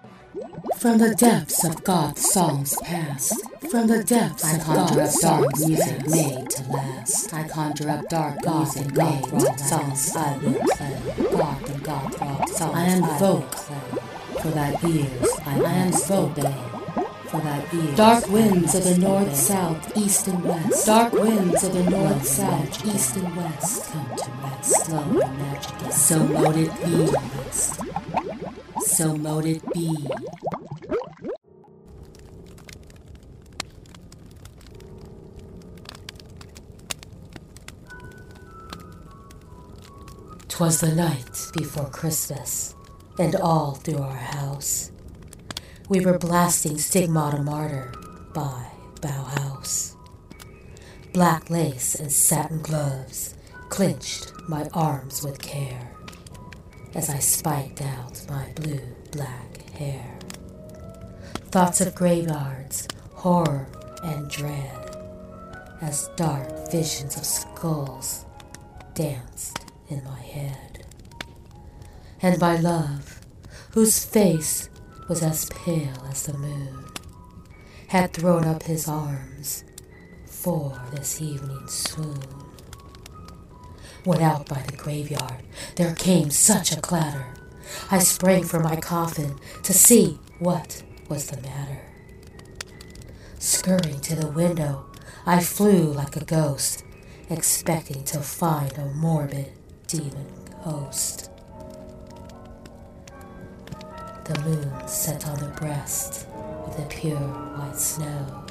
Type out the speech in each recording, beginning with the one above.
From the depths of goth songs past, from the depths I conjure up dark music made to last. I conjure up dark goth and goth rock songs I will play. Goth and goth rock songs I invoke for thy ears. I invoke for thy ears. Dark winds of the north, south, east, and west. Dark winds of the north, south, east, and west. Come to rest, slow and magic. So mote it be. So mote it be. 'Twas the night before Christmas, and all through our house we were blasting Stigmata Martyr by Bauhaus. Black lace and satin gloves clinched my arms with care as I spiked out my blue-black hair. Thoughts of graveyards, horror and dread, as dark visions of skulls danced in my head. And my love, whose face was as pale as the moon, had thrown up his arms for this evening swoon. When out by the graveyard there came such a clatter, I sprang from my coffin to see what was the matter. Scurrying to the window, I flew like a ghost, expecting to find a morbid demon host. The moon set on the breast of the pure white snow.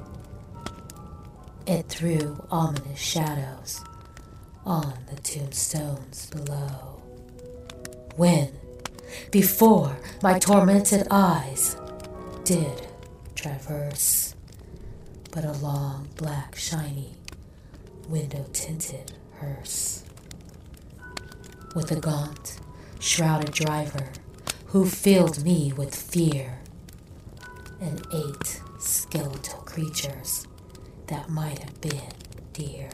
It threw ominous shadows on the tombstones below. When, before my tormented eyes did traverse but a long, black, shiny, window-tinted hearse, with a gaunt, shrouded driver who filled me with fear, and 8 skeletal creatures that might have been deer.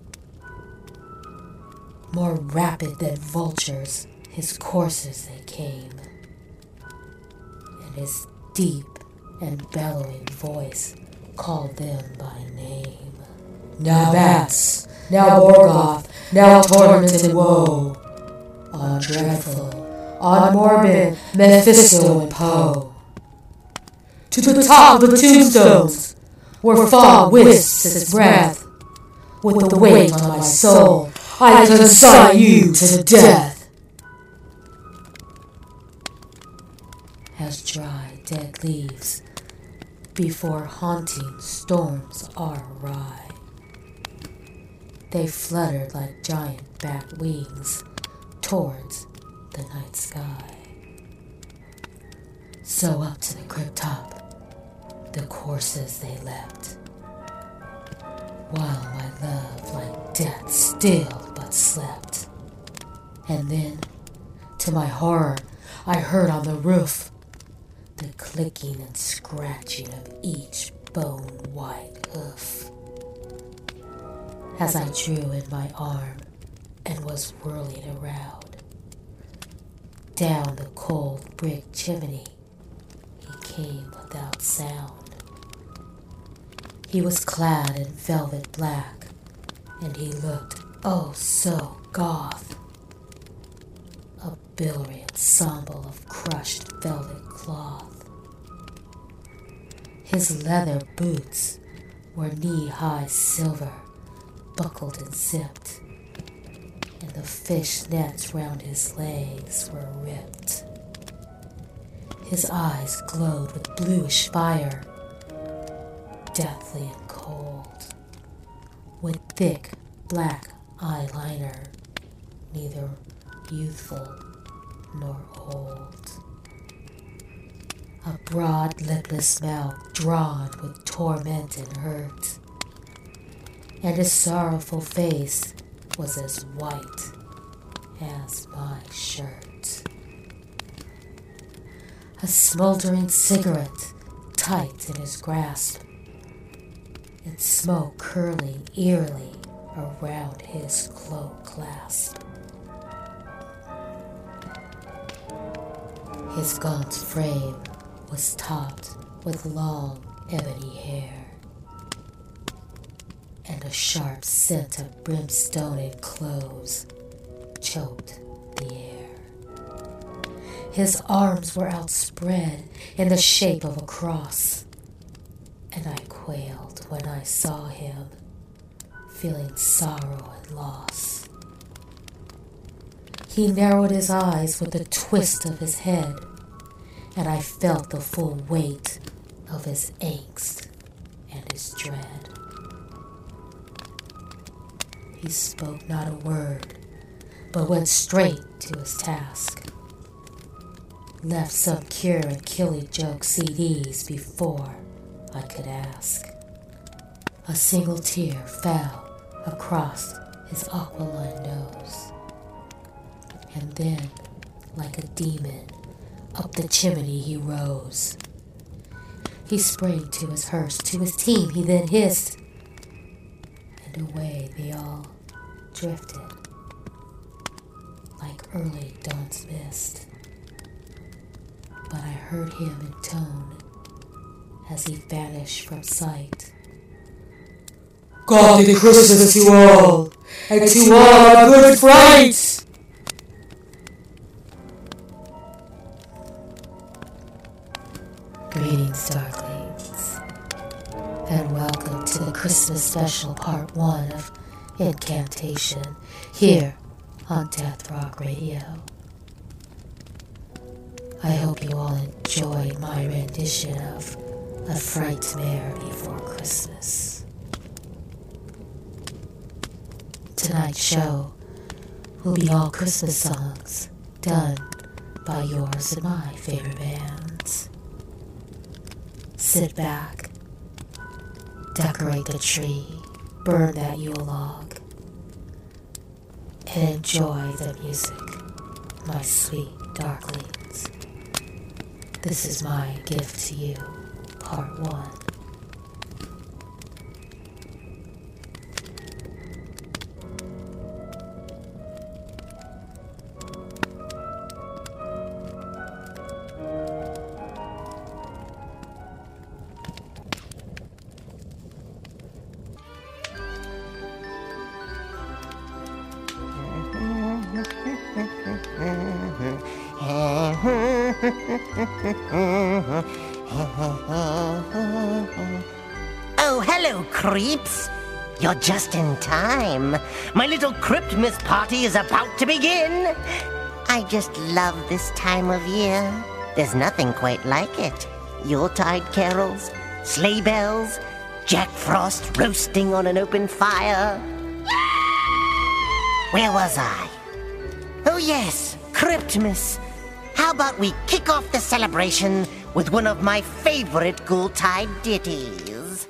More rapid than vultures, his coursers they came, and his deep and bellowing voice called them by name. Now bats, now Morgoth, now tormented woe, on dreadful, on morbid Mephisto and Poe. To the top of the tombstones, where fog wisps its breath, with the weight on my soul, I consign you to death. As dry, dead leaves before haunting storms are awry, they fluttered like giant bat wings towards the night sky. So up to the crypt top, the courses they leapt, while my love like death stilled but slept. And then, to my horror, I heard on the roof the clicking and scratching of each bone-white hoof, as I drew in my arm and was whirling around. Down the cold brick chimney he came without sound. He was clad in velvet black, and he looked oh so goth, a billowy ensemble of crushed velvet cloth. His leather boots were knee-high silver, buckled and zipped, and the fish nets round his legs were ripped. His eyes glowed with bluish fire, deathly and cold, with thick black eyeliner, neither youthful nor old. A broad lipless mouth drawn with torment and hurt, and his sorrowful face was as white as my shirt. A smoldering cigarette tight in his grasp, and smoke curling eerily around his cloak clasp. His gaunt frame was topped with long ebony hair, and a sharp scent of brimstone and cloves choked the air. His arms were outspread in the shape of a cross, and I quailed when I saw him, feeling sorrow and loss. He narrowed his eyes with a twist of his head, and I felt the full weight of his angst and his dread. He spoke not a word, but went straight to his task. Left some Cure and Killy Joke CDs before I could ask. A single tear fell across his aquiline nose, and then, like a demon, up the chimney he rose. He sprang to his hearse, to his team he then hissed, and away they all drifted like early dawn's mist. But I heard him intone as he vanished from sight. God the Christmas to all, and to all a good fright! Greetings, Darklings, and welcome to the Christmas special part 1 of Incantation, here on Death Rock Radio. I hope you all enjoyed my rendition of A Frightmare Before Christmas. Tonight's show will be all Christmas songs done by yours and my favorite bands. Sit back, decorate the tree, burn that Yule log, and enjoy the music, my sweet Darklings. This is my gift to you, part 1. Oh, hello, creeps. You're just in time. My little Cryptmas party is about to begin. I just love this time of year. There's nothing quite like it. Yuletide carols, sleigh bells, Jack Frost roasting on an open fire. Where was I? Oh yes, Cryptmas. How about we kick off the celebration with one of my favorite Yuletide ditties?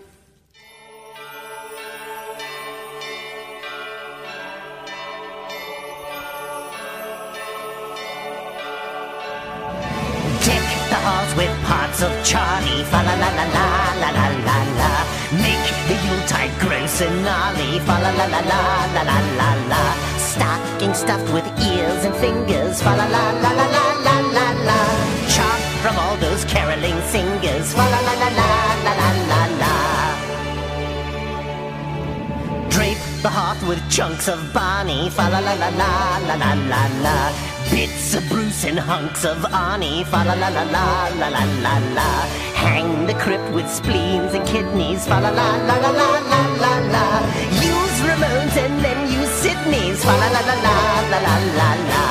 Deck the halls with parts of Charlie, fa la la la la la la la la. Make the Yuletide gross and gnarly, fa la la la la la la la la. Stocking stuffed with ears and fingers, fa la la la la la la la la. Chop from all those caroling singers, fa la la la la la la la la. Drape the hearth with chunks of Barney, fa la la la la la la la la. Bits of Bruce and hunks of Arnie, fa la la la la la la la la. Hang the crypt with spleens and kidneys, fa la la la la la la la la. Use Ramones and then use Sydney's, fa la la la la la la la la.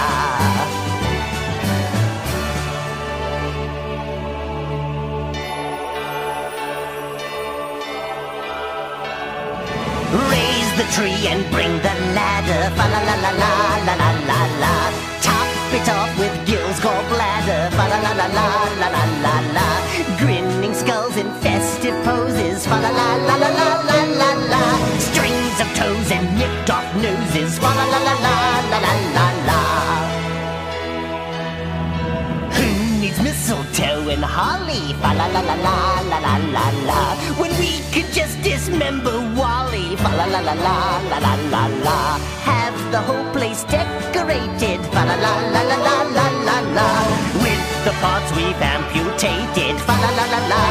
Raise the tree and bring the ladder, fa la la la la la la la la. Top it off with Gil's gallbladder, fa la la la la la la la la. Grinning skulls in festive poses, fa la la la la la la la la. Strings of toes and nipped off noses, fa la la la la la la la la. Who needs mistletoe and holly, fa la la la la la la la la. When we could just dismember Wally, fa la la la la la la la la. Have the whole place decorated, fa la la la la la la la la. With the parts we've amputated. Fa la la la la.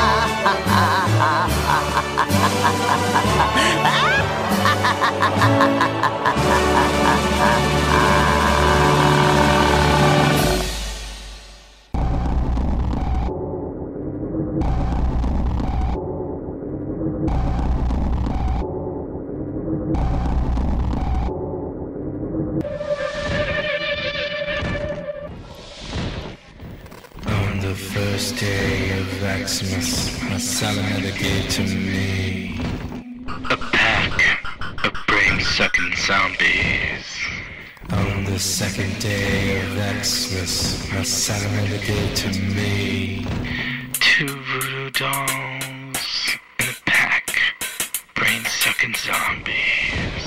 On the first day of Xmas, my salamander gave to me a pack of brain-sucking zombies. On the second day of Xmas, my salamander gave to me 2 voodoo dolls in a pack, brain-sucking zombies.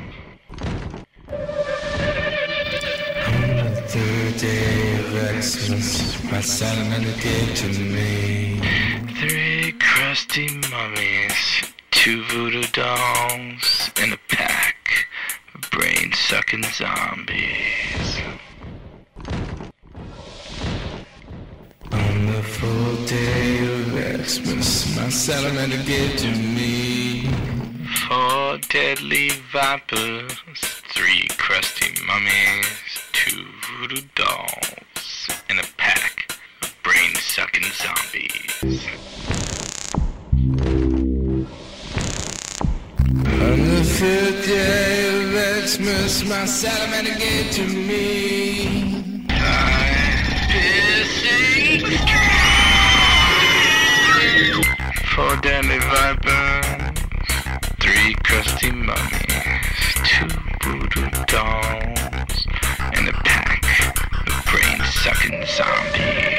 On the third day of Xmas, my salamander gave to me 3 crusty mummies, 2 voodoo dolls in a pack of brain-sucking zombies. On the 4th day of Xmas, my salamander gave to me 4 deadly vipers, 3 crusty mummies, 2 voodoo dolls in a pack of brain-sucking zombies. On the 5th day of Xmas, my salamander gave to me 5 piercing 4 deadly vipers, 3 crusty mummies, 2 voodoo dolls, and a pack of brain-sucking zombies.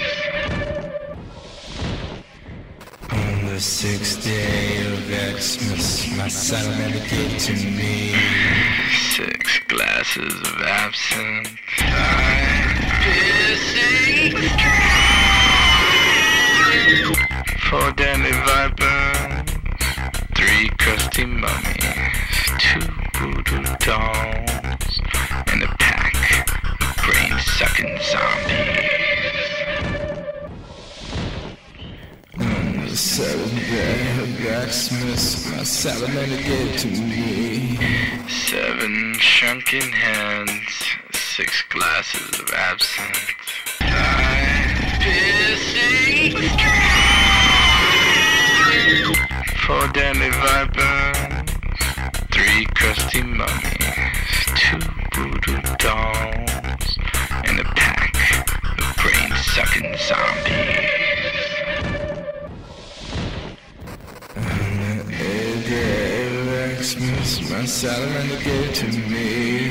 On the 6th day of Xmas, my salamander gave to me 6 glasses of absinthe, 5 piercing 4 deadly vipers, 3 crusty mummies, 2 voodoo dolls, and a pack of brain-sucking zombies. On the 7th day of Xmas, my salamander gave to me 7 shrunken heads, 6 glasses of absinthe, 5 piercing 4 deadly vipers, 3 crusty mummies, 2 voodoo dolls, and a pack of brain-sucking zombies. On the 8th day of Xmas, my salamander gave to me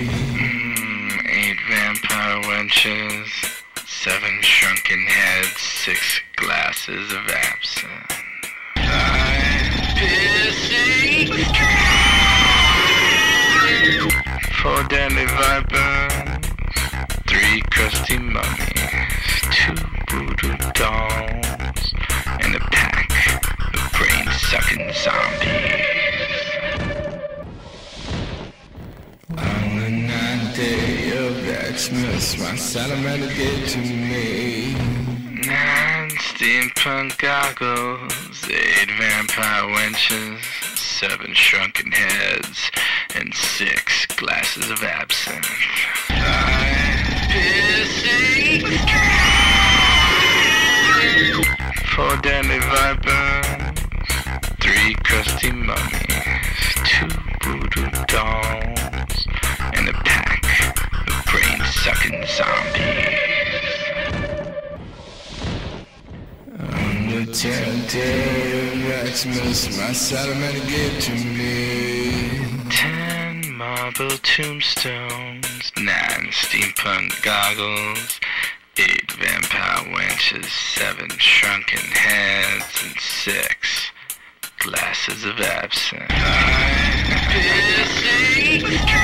8 vampire wenches, 7 shrunken heads, 6 glasses of absinthe, 5 piercing 4 deadly vipers, 3 crusty mummies, 2 voodoo dolls, and a pack of brain-sucking zombies. On the 9th day of Xmas, my salamander gave to me 9 steampunk goggles, 8 vampire wenches, 7 shrunken heads, and 6 glasses of absinthe, 5 piercing 4 deadly vipers, 3 crusty mummies, 2 voodoo dolls, and a pack of brain-sucking zombies. On the 10th day of Xmas, my salamander gave to me 10 marble tombstones, 9 steampunk goggles, 8 vampire wenches, 7 shrunken heads, and 6 glasses of absinthe, 5 piercing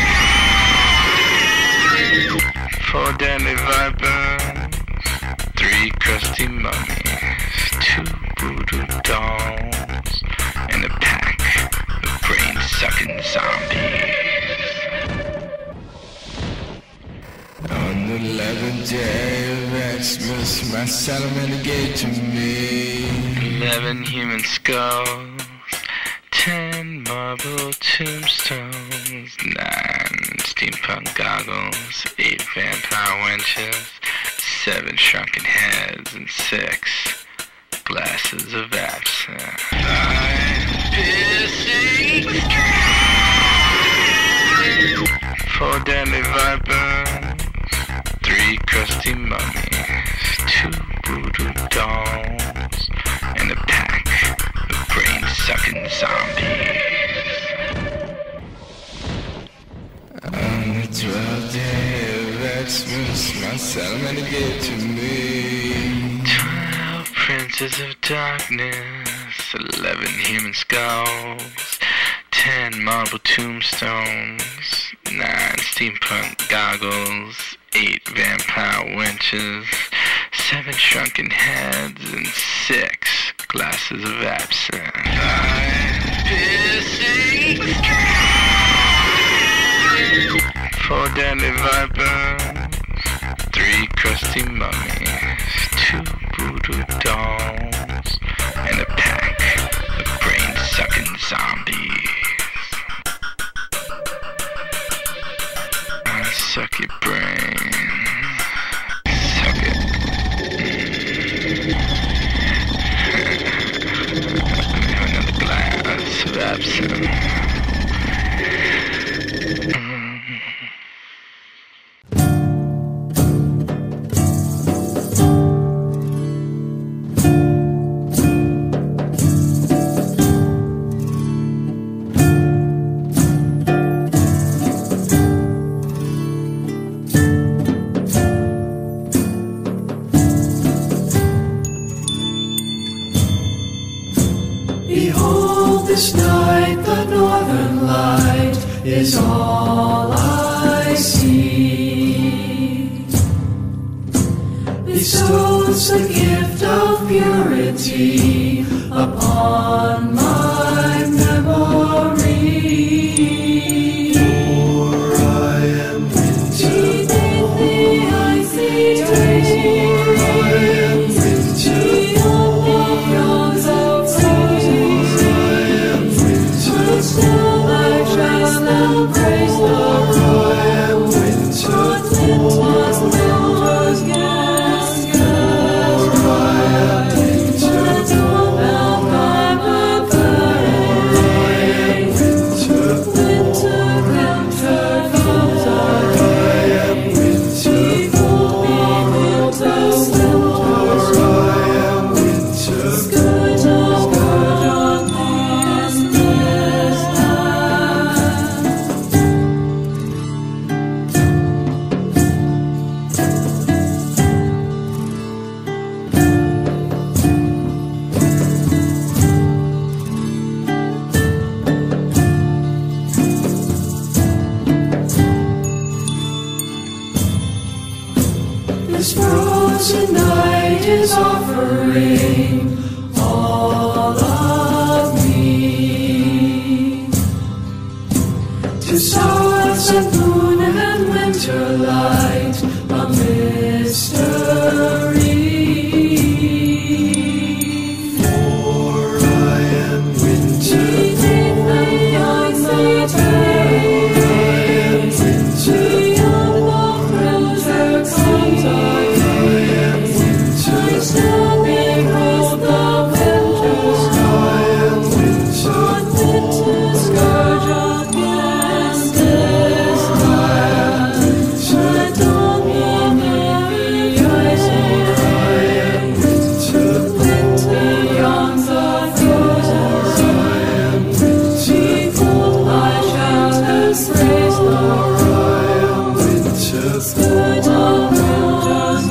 4 deadly vipers, 3 crusty mummies, 2 voodoo dolls, and a pack of brain-sucking zombies. On the 11th day of Xmas my salamander gave to me. 11 human skulls, 10 marble tombstones, 9 steampunk goggles, 8 vampire wenches, 7 shrunken heads, and 6 glasses of absinthe. 5 piercing scales, 4 deadly vipers, 3 crusty mummies, 2 voodoo dolls, and a pack of brain-sucking zombies. On the 12th day of Xmas, my salamander gave to me 12 princes of darkness, 11 human skulls, 10 marble tombstones, 9 steampunk goggles, 8 vampire wenches, 7 shrunken heads, and 6 glasses of absinthe. 5 piercing scales, 4 deadly vipers, 3 crusty mummies, 2 voodoo dolls, and a pack of brain-sucking zombies. I suck your brain. Suck it. Let me have another glass of absinthe. Behold, this night the northern light is all I see. Bestows the gift of purity upon my memory. For I am winter born, I see for I am winter born. Still I trace them, praise the Lord. I am winter born. Winter's guest, for I am winter born. By my parade, winter comes I am winter born. For I am winter born. This frozen night is offering all of me to stars and moon and winter light, a mystery. For I am winter born. For I am winter still behold the winter's I am winter scourge against this land. I don't mean the rising. I am winter beyond the frozen. I am winter behold I shall praise the Lord. I am winter good of winter's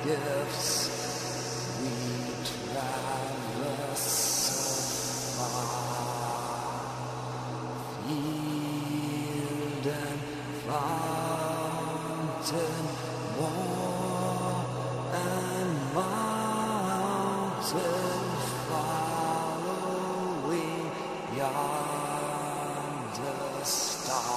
gifts we traverse so far. Field and fountain, wall and mountain, following yonder star.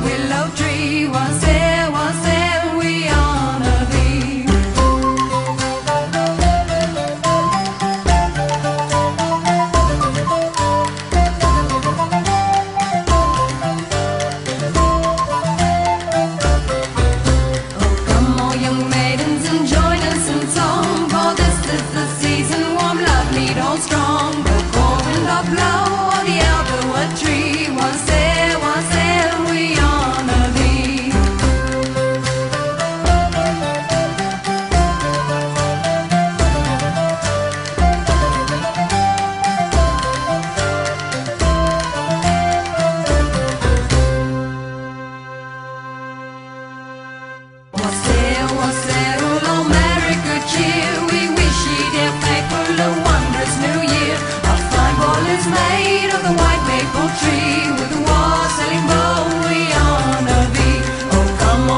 Was there, we honor thee.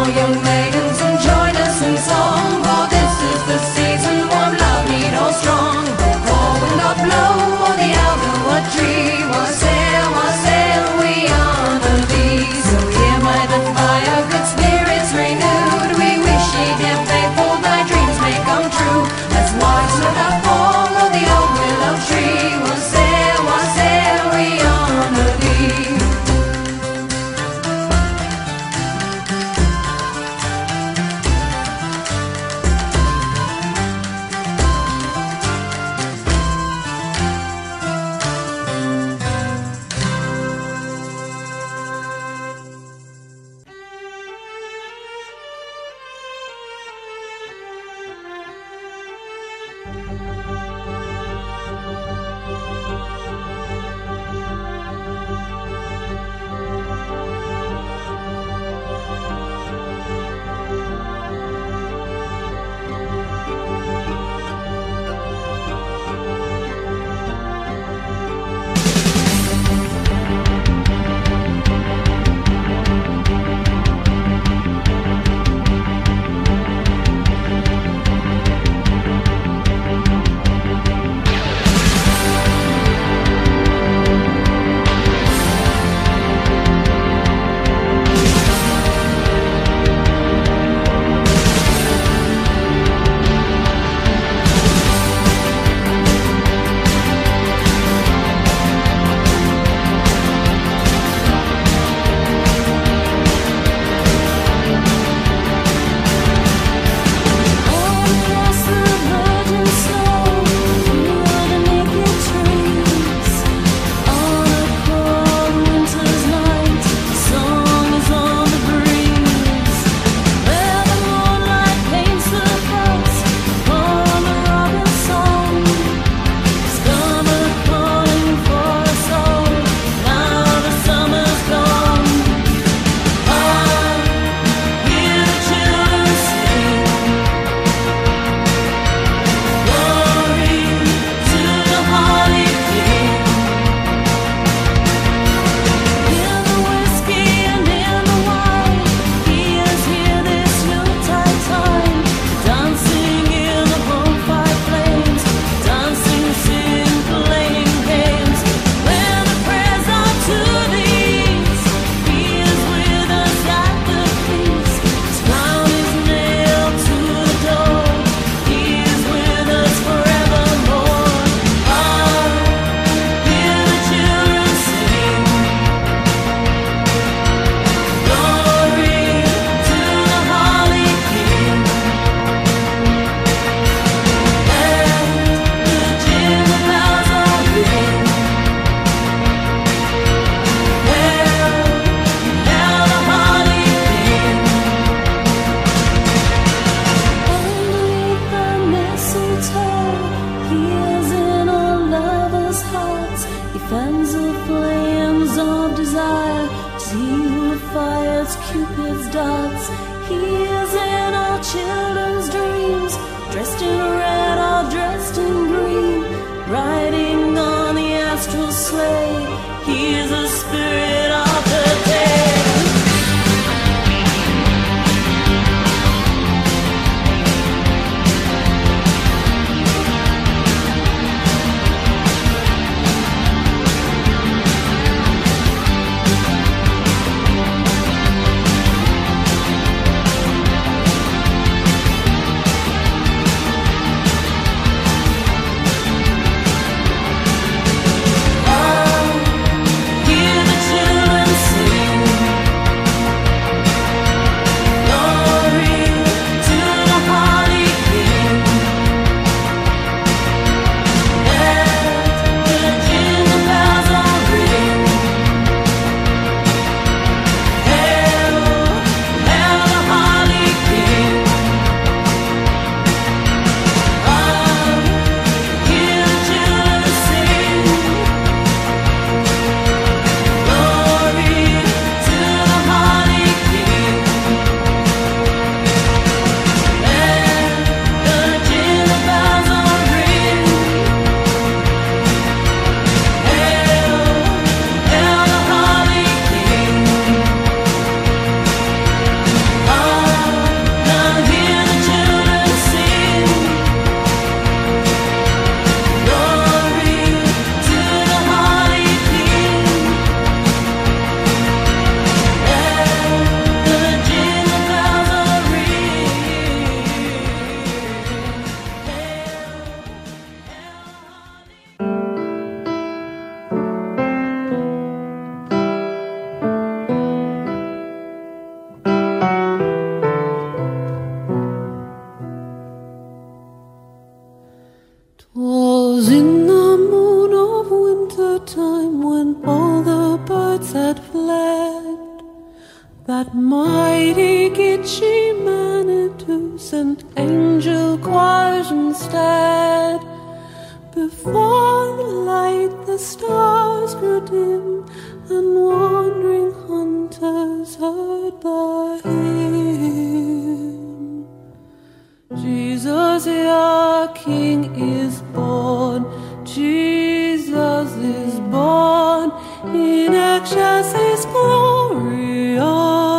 young maidens, and join us in song, for this is the season, warm love need all strong. The cold wind or blow, or the alderwood tree, wassail, wassail, we honor thee. So here by the fire, good spirits renewed, we wish ye, dear faithful, thy dreams may come true. As waters look up fall, or the old willow tree, wassail, wassail, we honor thee. multitudes and angel choirs instead. Before the light the stars grew dim, and wandering hunters heard the hymn. Jesus your King is born, Jesus is born, in excelsis Gloria.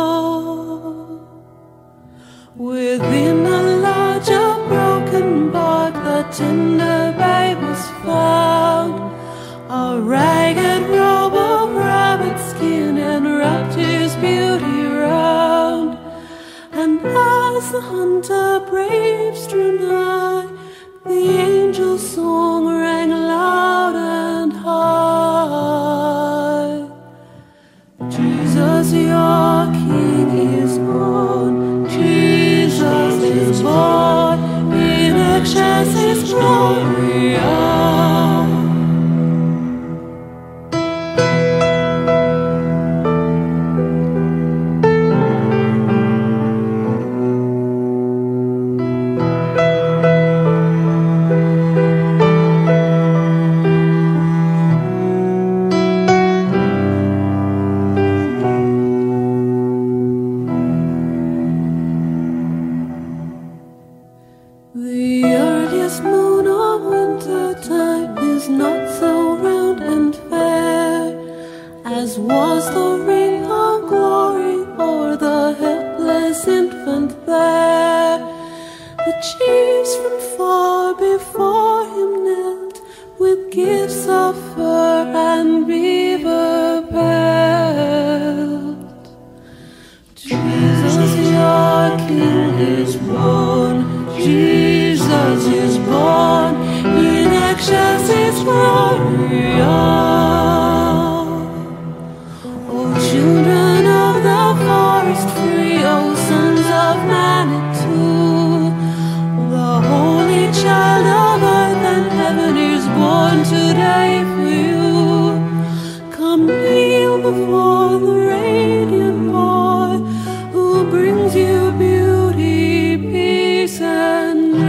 Within a larger broken bark the tender babe was found, a ragged robe of rabbit skin enwrapped his beauty round. And as the hunter braves drew nigh, the angel's song rang loud and high. Jesus your King is born, Jesus is born, in excelsis Gloria. The earliest moon of winter time is not so round and fair as was the ring of glory o'er the helpless infant there. The chiefs from far before him knelt, with gifts of fur and beaver pelt. Jesus your King is born, Jesus is born, in excelsis Gloria. O children of the forest free, O sons of Manitou, the holy child of earth and heaven is born today for you. Come kneel before the radiant boy who brings you beauty, peace, and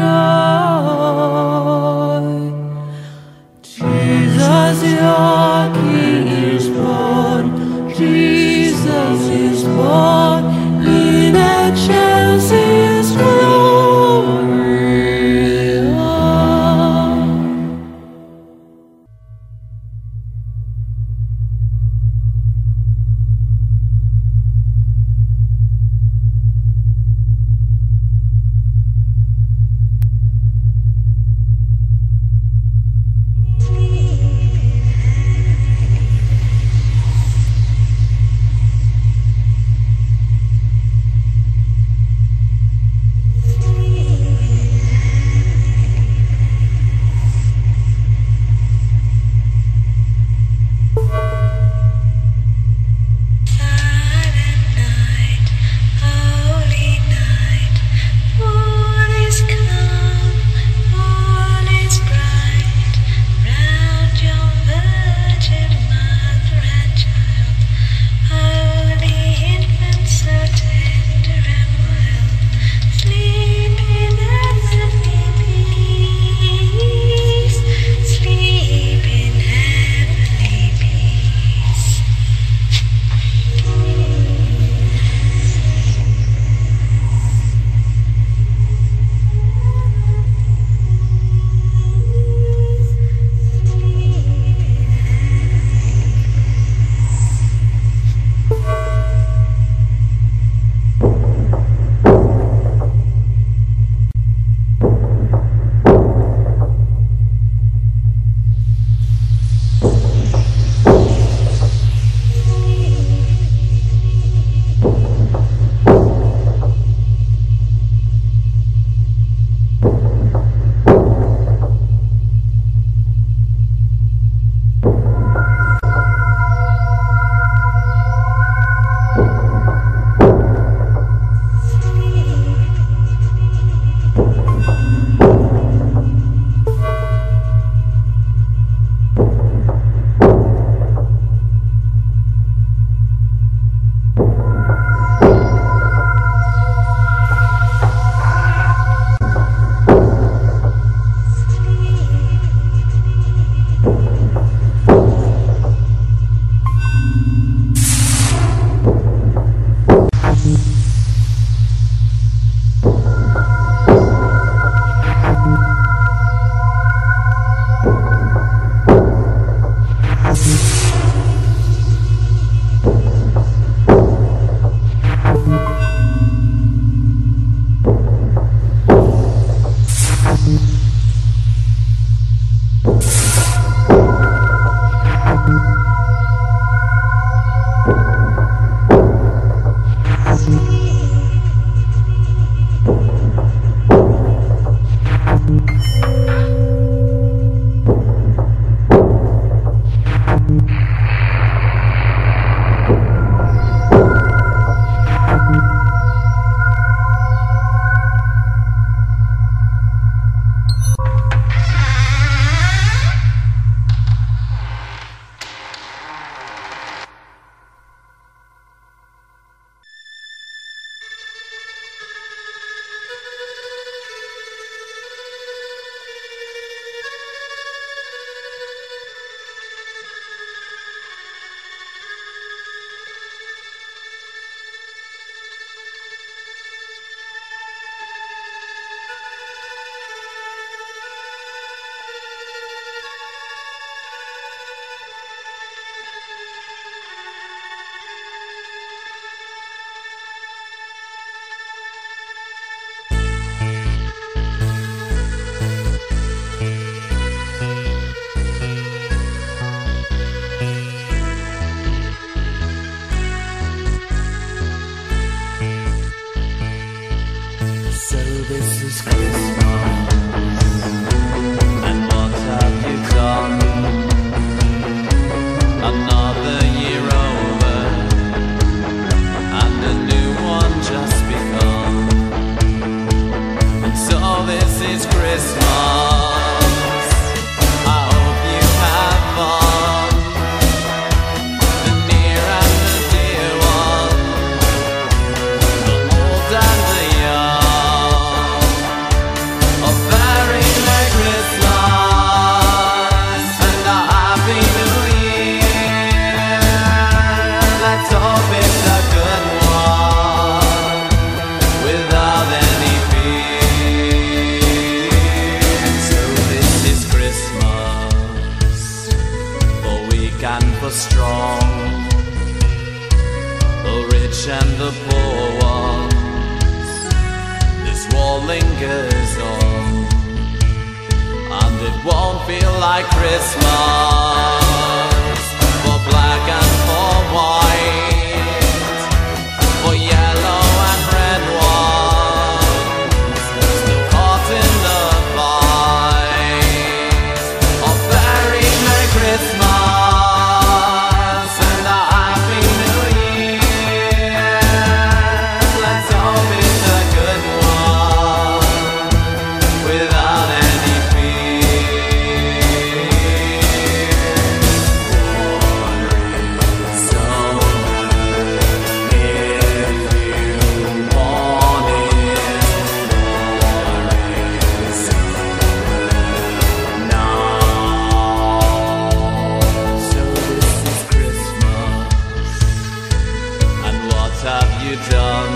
this is Christmas. And what have you done? Another year over, and a new one just begun. And so this is Christmas. I hope you have fun. The near and the dear one, the old and the young. A very Merry Christmas and a Happy New Year. Let's hope it's a good one without any fear. So this is Christmas, for weak and for strong, the rich and the poor ones. This war lingers on, and it won't feel like Christmas for black and for white, for yellow and red ones, still caught in the fight. A very Merry Christmas and a Happy New Year. Let's hope it's a good one without any fear. War is over if you want it. War is over now. So this is Christmas, and what have you done?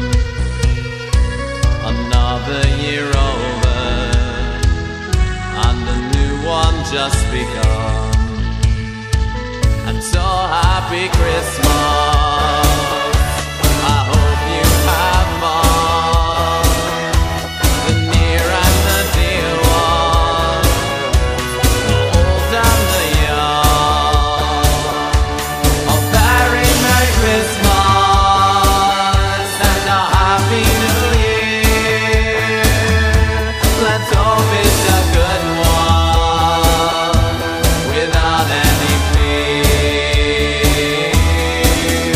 Another year over, and a new one just begun. And so happy Christmas. I hope you have fun. The near and the dear one, the old and the young. A very Merry Christmas and a Happy New Year. Let's hope it's a good one without any fear.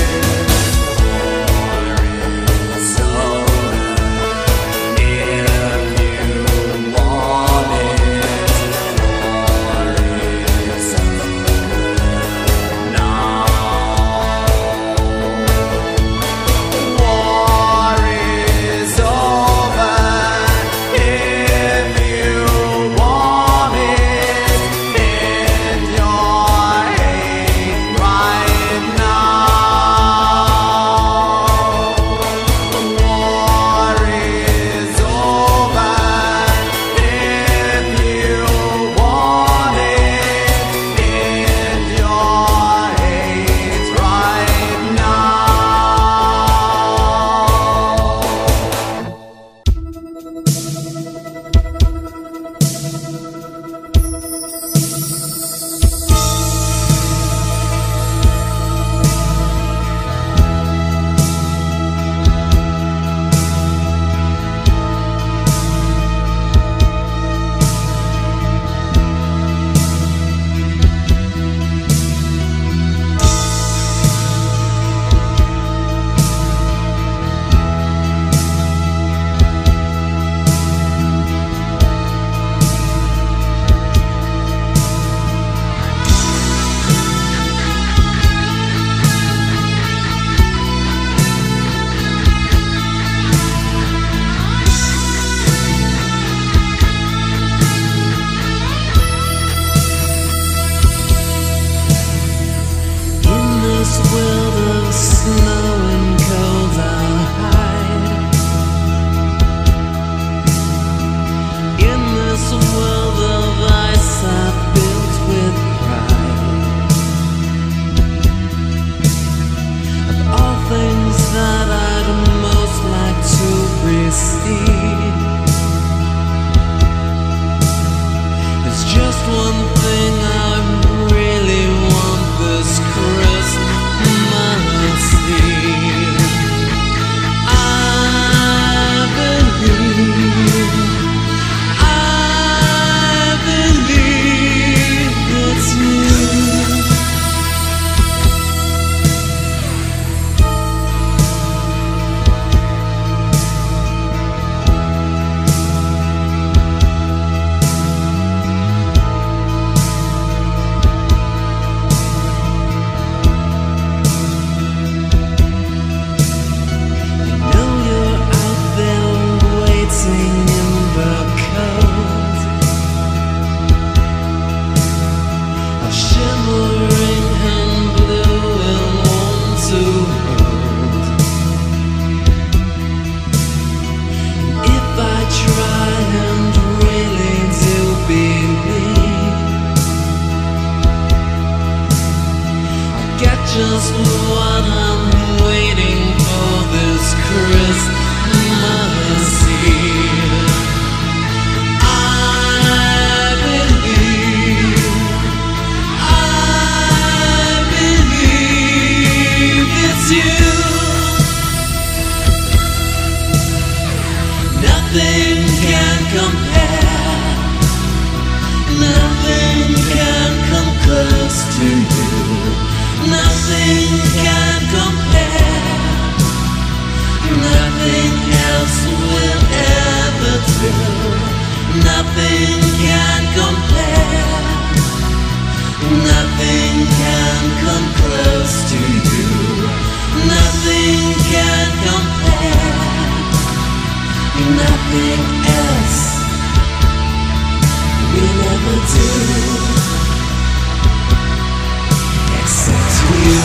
what I'm waiting for this Christmas Eve. I believe it's you. Nothing can compare. Nothing can come close to you. Nothing can compare. Nothing else will ever do. Nothing can compare. Nothing can come close to you. Nothing can compare. Nothing else will ever do except you.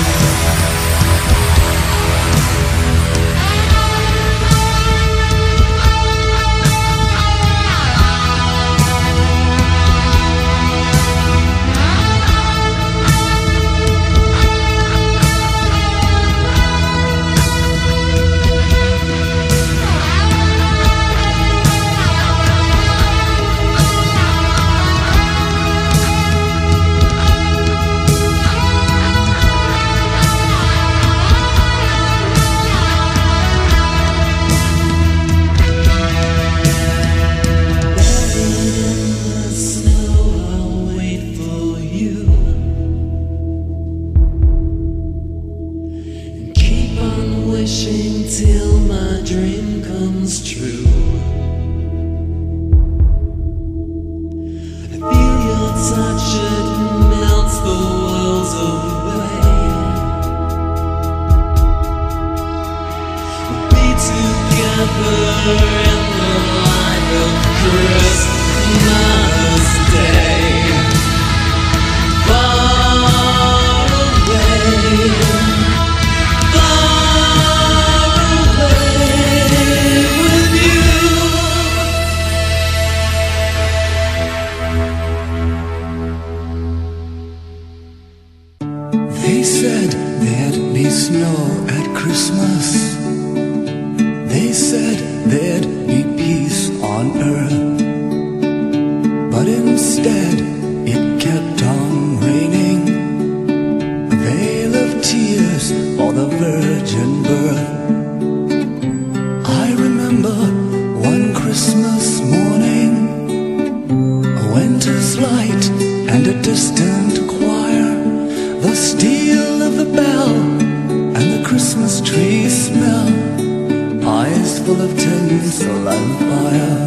Till my dream comes true. I feel your touch, it melts the worlds away. We'll be together in the light of Christmas Day. Far away. They said there'd be snow at Christmas. They said there'd be peace on earth. But instead it kept on raining. A veil of tears for the virgin birth. I remember one Christmas morning, a winter's light and a distant choir, the steel of the bell and the Christmas tree smell, eyes full of tinsel and fire.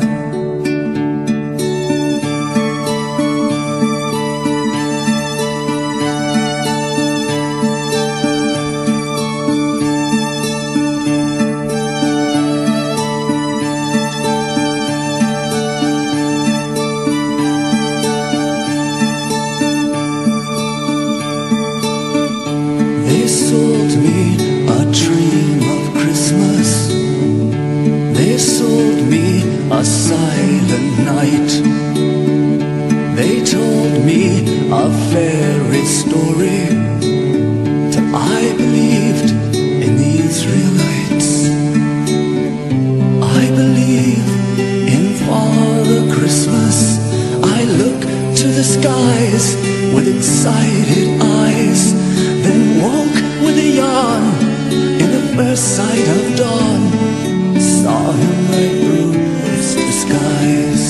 They sold me a dream of Christmas. They sold me a silent night. They told me a fairy story till I believed in the Israelites. I believe in Father Christmas. I look to the skies with excited eyes, then woke with a yawn in the first sight of dawn. Saw him right through his disguise.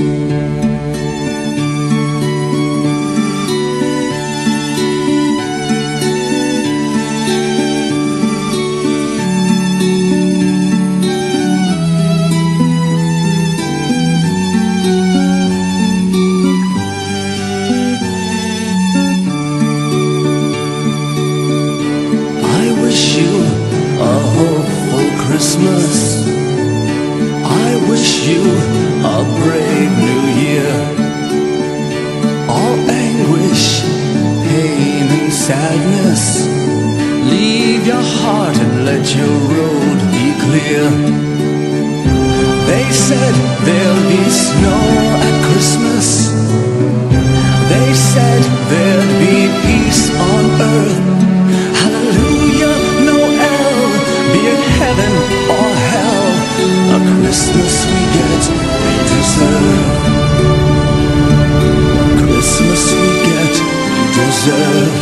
Christmas. I wish you a brave new year. All anguish, pain and sadness, leave your heart and let your road be clear. They said there'll be snow at Christmas. They said there'd be peace on earth. Christmas we get, we deserve. Christmas we get, we deserve.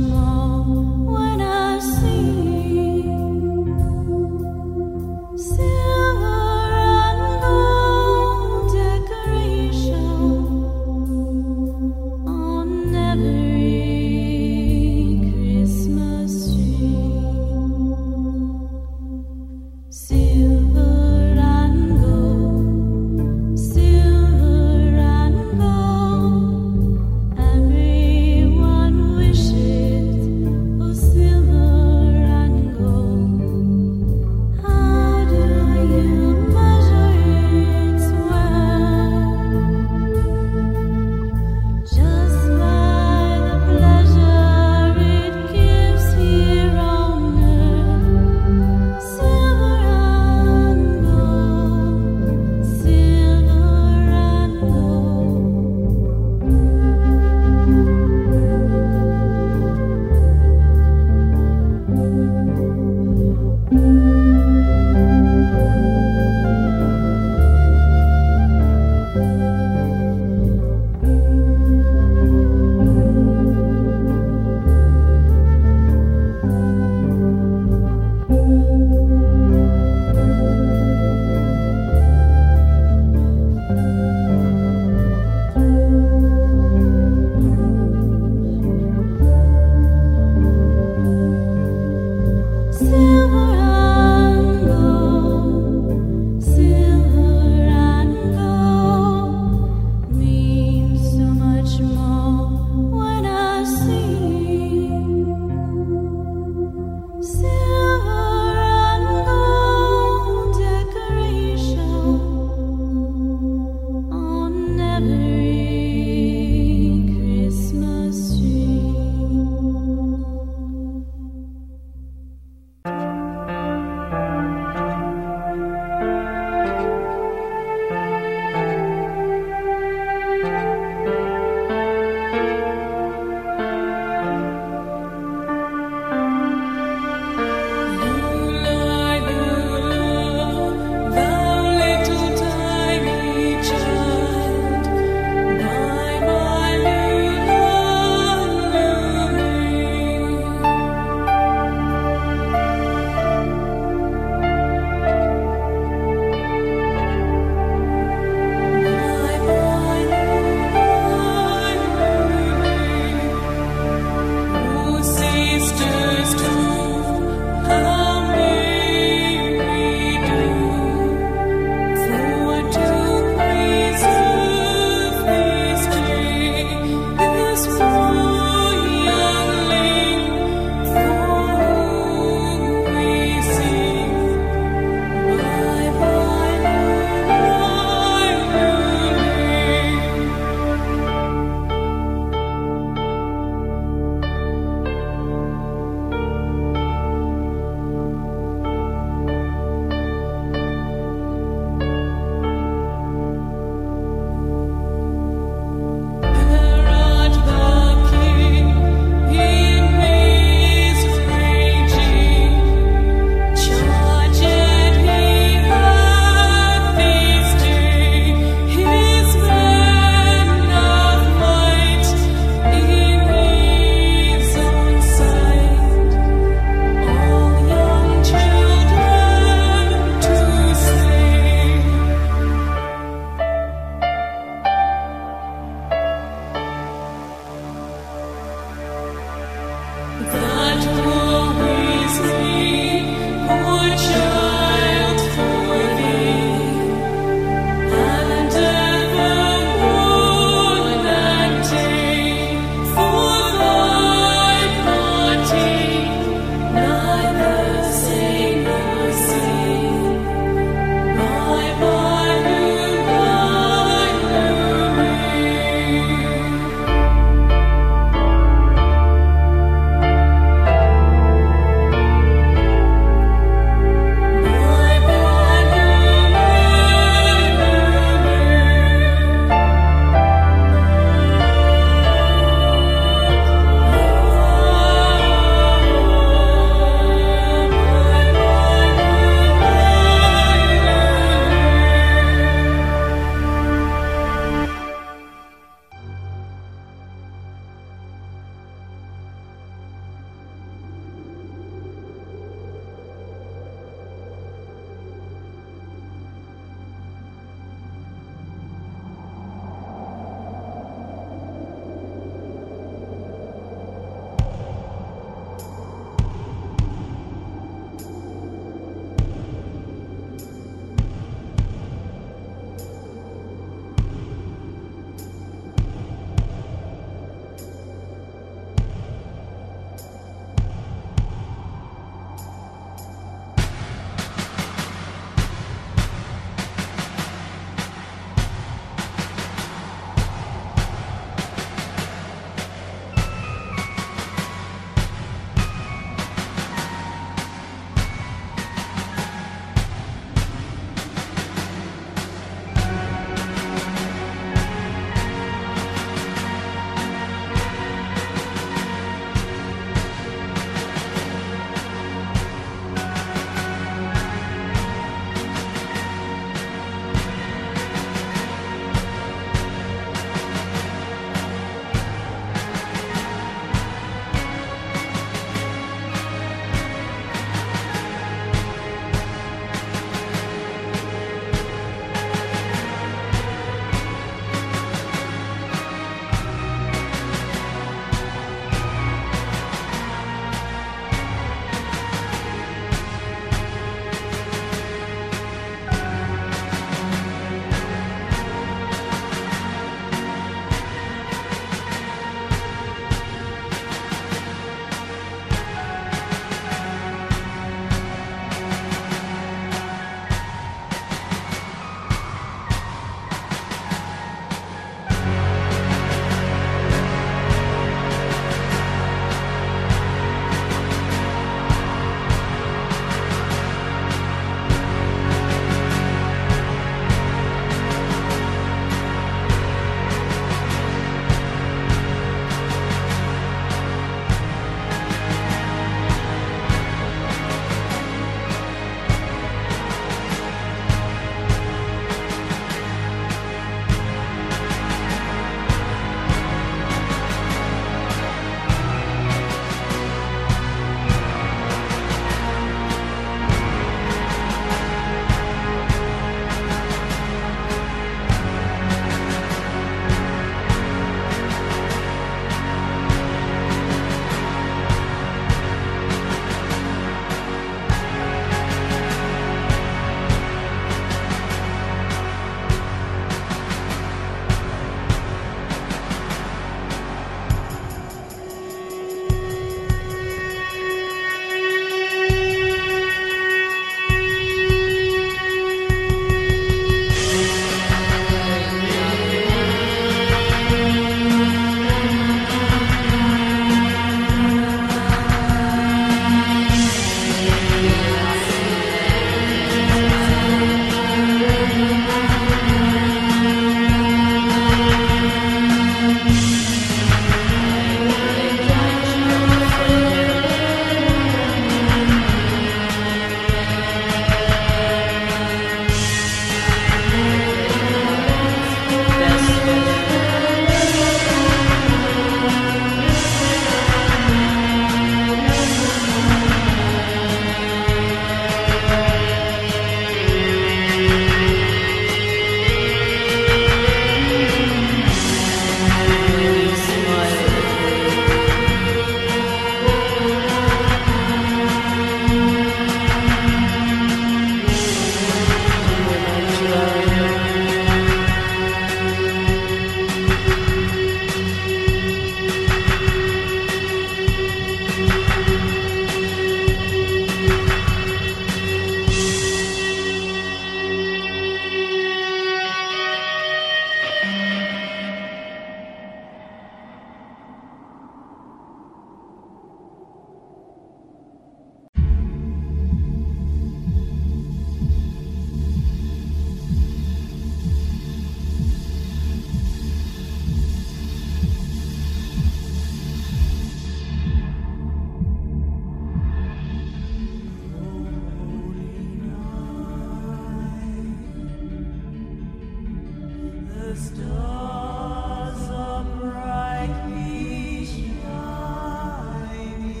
stars are brightly shining.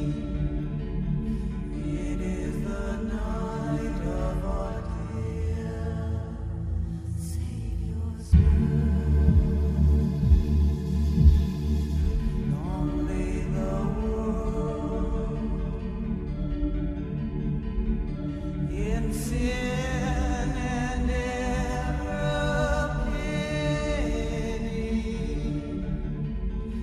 It is the night of our dear Savior's birth. Long lay the world in sin and error.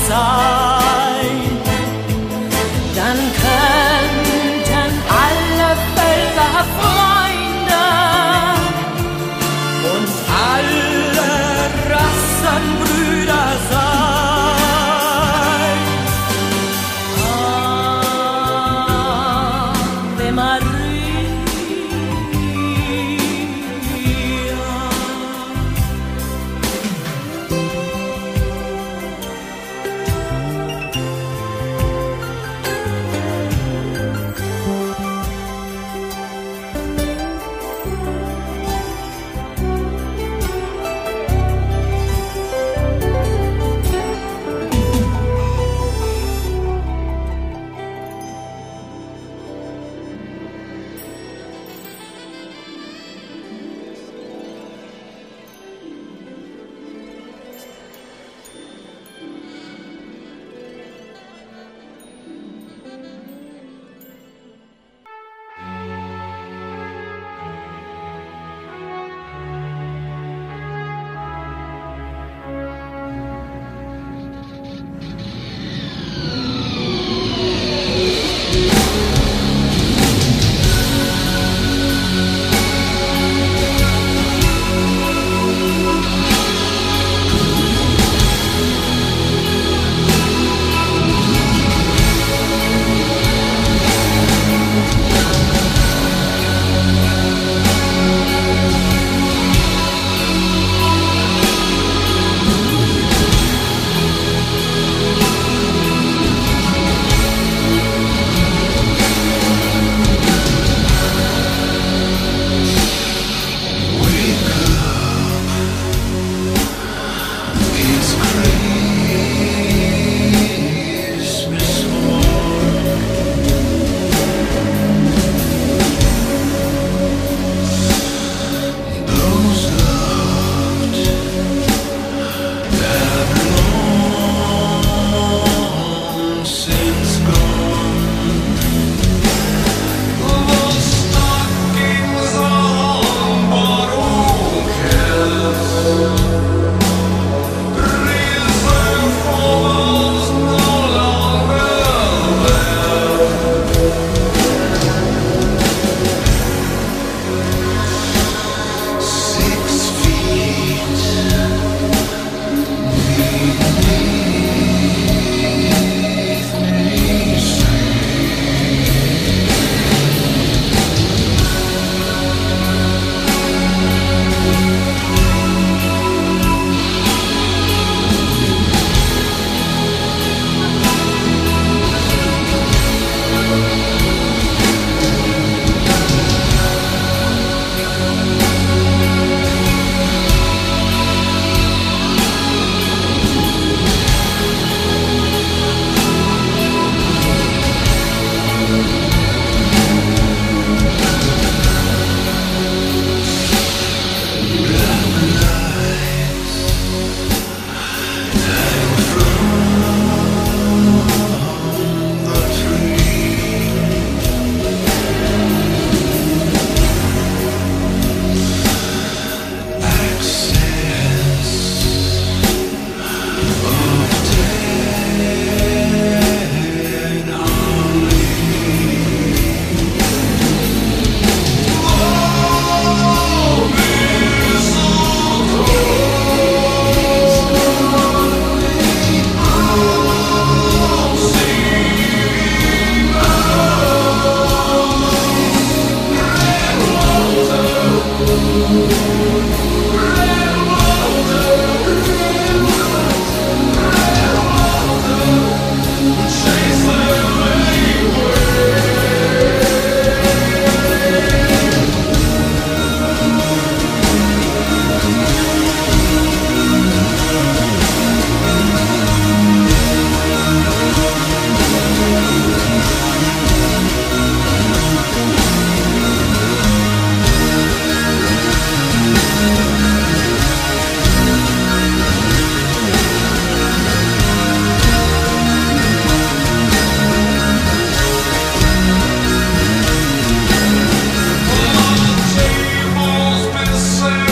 sein. Dann könnten alle Völker Freunde und alle Rassen Brüder sein. Ave Maria.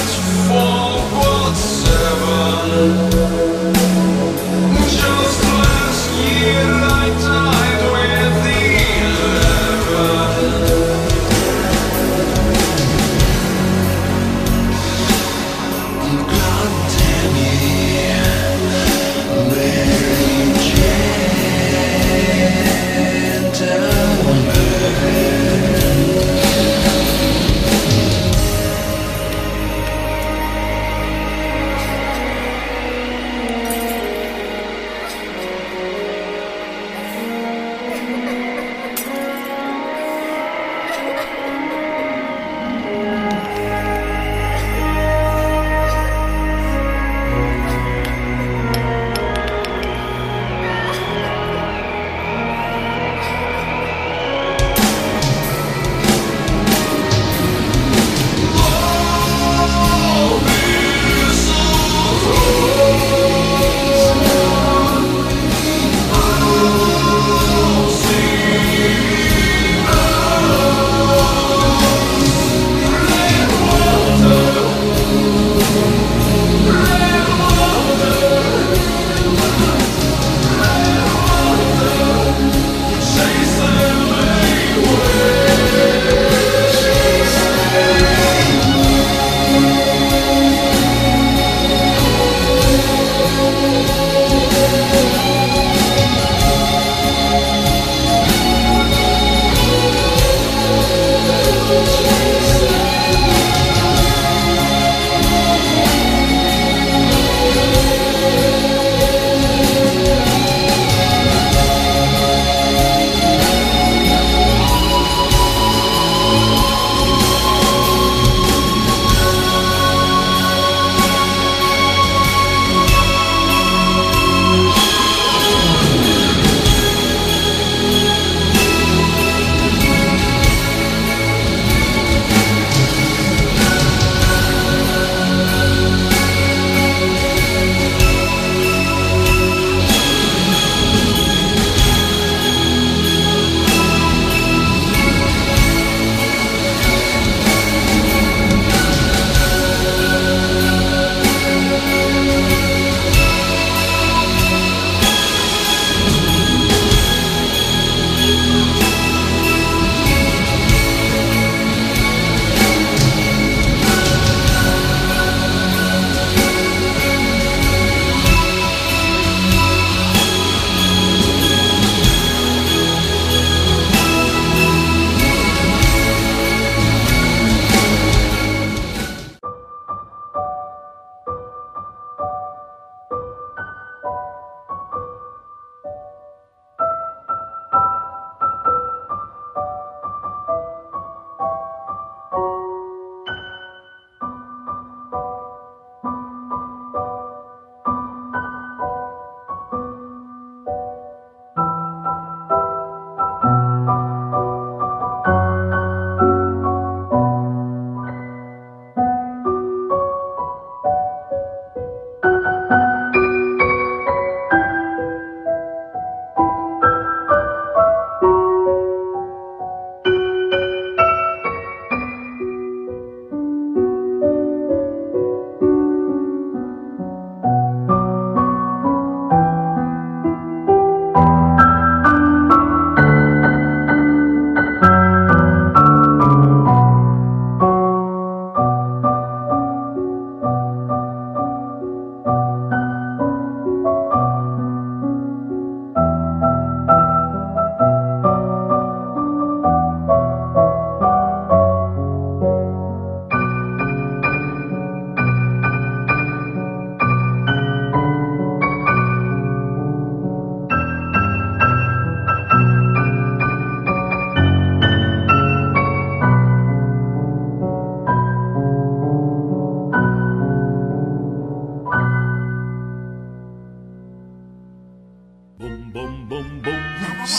Just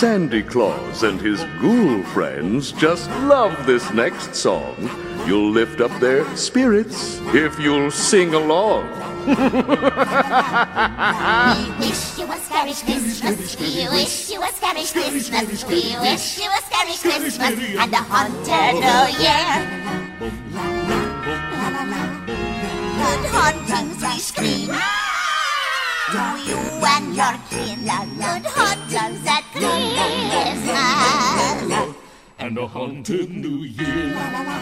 Sandy Claus and his ghoul friends just love this next song. You'll lift up their spirits if you'll sing along. We wish you a scary Christmas. We wish you a scary Christmas. We wish you a scary Christmas and a haunted New Year. Good hauntings we scream to you and your kin. Good hauntings at Christmas and a haunted New Year.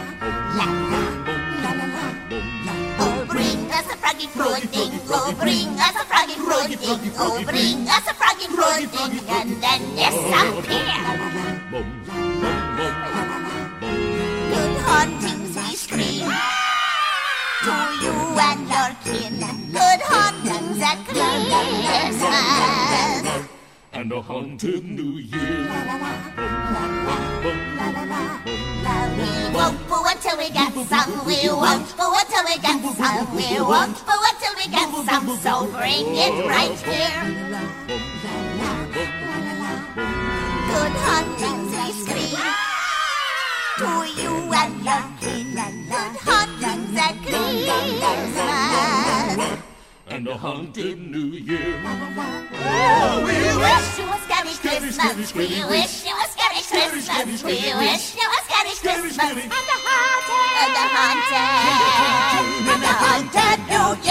Oh, bring us a froggy pudding. Oh, bring us a froggy pudding. Oh, bring us a froggy pudding and then disappear. Good hauntings we scream to you and your kin. Good hauntings at Christmas and a haunted New Year. We won't boo until we get some. We won't boo until we get some. We won't boo until we get some. So bring it right here. Good huntings we scream to you and your kin. Good huntings at Christmas and a haunted New Year. Oh, we wish you a scary Christmas. We wish you a scary Christmas. We wish you a scary Christmas and a haunted New Year.